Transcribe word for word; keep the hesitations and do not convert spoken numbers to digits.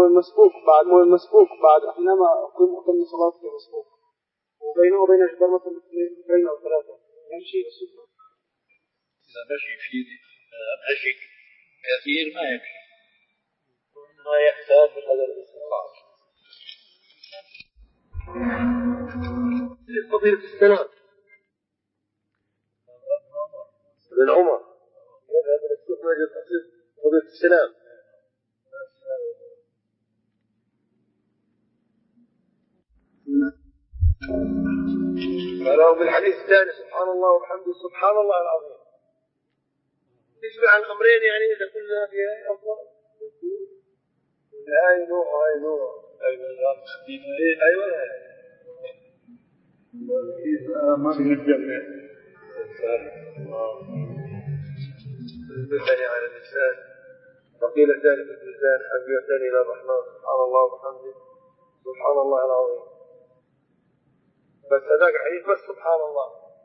المسبوق بعد مو المسبوق بعد حينما أقيم أقيم صلاة المسبوق وبينه وبين جدار مثلا اثنين أو ثلاثة يمشي بالسفرة. إذا مشي في مشي كثير ما يمشي ما يحتاج إلى الاستطاعة. فضيلة السلام ابن عمر يذهب إلى السوق ويجد فضيلة السلام. قالوا بالحديث الثاني سبحان الله وبحمده سبحان الله العظيم. تجمع الأمرين يعني إذا كنا فيها أفضل. هاي نوع هاي نوع أيوة أيوة ما بنقدر بالله على اللسان وقيل ذلك في اللسان حبيبتان إلى الرحمن سبحان الله وبحمده سبحان الله العظيم. بس هذاك الحديث بس سبحان الله.